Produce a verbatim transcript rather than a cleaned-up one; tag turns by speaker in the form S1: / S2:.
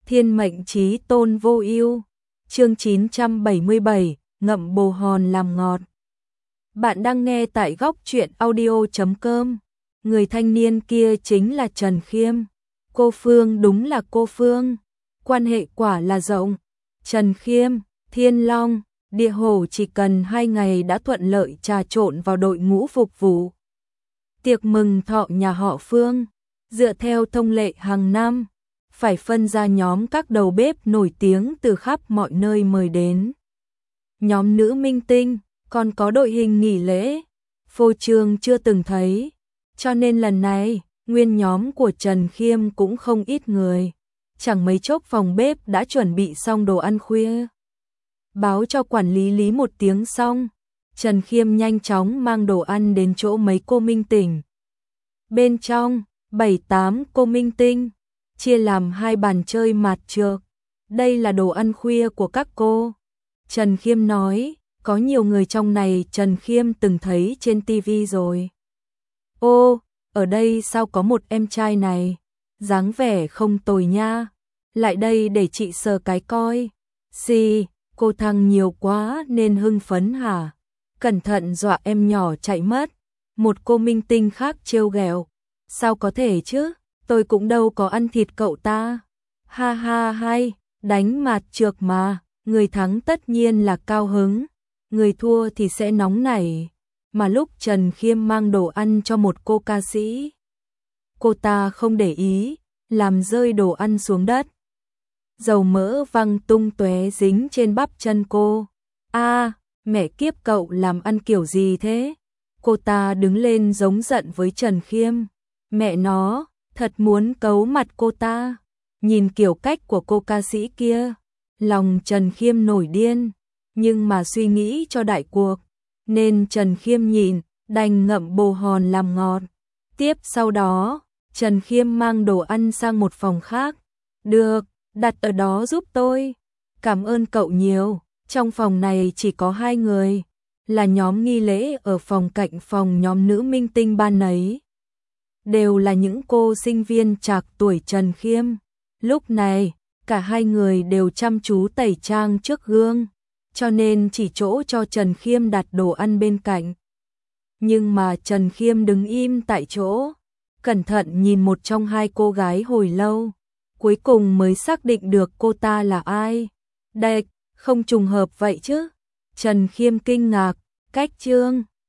S1: Thiên mệnh chí tôn vô ưu. Chương chín trăm bảy mươi bảy, ngậm bồ hòn làm ngọt. Bạn đang nghe tại góc truyện audio chấm com. Người thanh niên kia chính là Trần Khiêm. Cô Phương đúng là cô Phương. Quan hệ quả là rộng. Trần Khiêm, Thiên Long, Địa Hổ chỉ cần hai ngày đã thuận lợi trà trộn vào đội ngũ phục vụ tiệc mừng thọ nhà họ Phương. Dựa theo thông lệ hàng năm, phải phân ra nhóm các đầu bếp nổi tiếng từ khắp mọi nơi mời đến. Nhóm nữ minh tinh, còn có đội hình nghỉ lễ, phô trương chưa từng thấy. Cho nên lần này, nguyên nhóm của Trần Khiêm cũng không ít người. Chẳng mấy chốc phòng bếp đã chuẩn bị xong đồ ăn khuya. Báo cho quản lý Lý một tiếng xong, Trần Khiêm nhanh chóng mang đồ ăn đến chỗ mấy cô minh tinh. Bên trong, bảy tám cô minh tinh, chia làm hai bàn chơi mạt trược. Đây là đồ ăn khuya của các cô. Trần Khiêm nói, có nhiều người trong này Trần Khiêm từng thấy trên tivi rồi. Ô, ở đây sao có một em trai này, dáng vẻ không tồi nha. Lại đây để chị sờ cái coi. Xì, cô thằng nhiều quá nên hưng phấn hả? Cẩn thận dọa em nhỏ chạy mất. Một cô minh tinh khác trêu ghẹo. Sao có thể chứ, tôi cũng đâu có ăn thịt cậu ta. Ha ha hay, đánh mạt trược mà, người thắng tất nhiên là cao hứng, người thua thì sẽ nóng nảy. Mà lúc Trần Khiêm mang đồ ăn cho một cô ca sĩ, cô ta không để ý, làm rơi đồ ăn xuống đất. Dầu mỡ văng tung tóe dính trên bắp chân cô. A, mẹ kiếp, cậu làm ăn kiểu gì thế? Cô ta đứng lên giống giận với Trần Khiêm. Mẹ nó, thật muốn cấu mặt cô ta. Nhìn kiểu cách của cô ca sĩ kia, lòng Trần Khiêm nổi điên, nhưng mà suy nghĩ cho đại cuộc, nên Trần Khiêm nhìn, đành ngậm bồ hòn làm ngọt. Tiếp sau đó, Trần Khiêm mang đồ ăn sang một phòng khác. Được, đặt ở đó giúp tôi. Cảm ơn cậu nhiều. Trong phòng này chỉ có hai người, là nhóm nghi lễ ở phòng cạnh phòng nhóm nữ minh tinh ban nấy. Đều là những cô sinh viên trạc tuổi Trần Khiêm. Lúc này, cả hai người đều chăm chú tẩy trang trước gương, cho nên chỉ chỗ cho Trần Khiêm đặt đồ ăn bên cạnh. Nhưng mà Trần Khiêm đứng im tại chỗ, cẩn thận nhìn một trong hai cô gái hồi lâu, cuối cùng mới xác định được cô ta là ai. Đệch, không trùng hợp vậy chứ? Trần Khiêm kinh ngạc, cách chương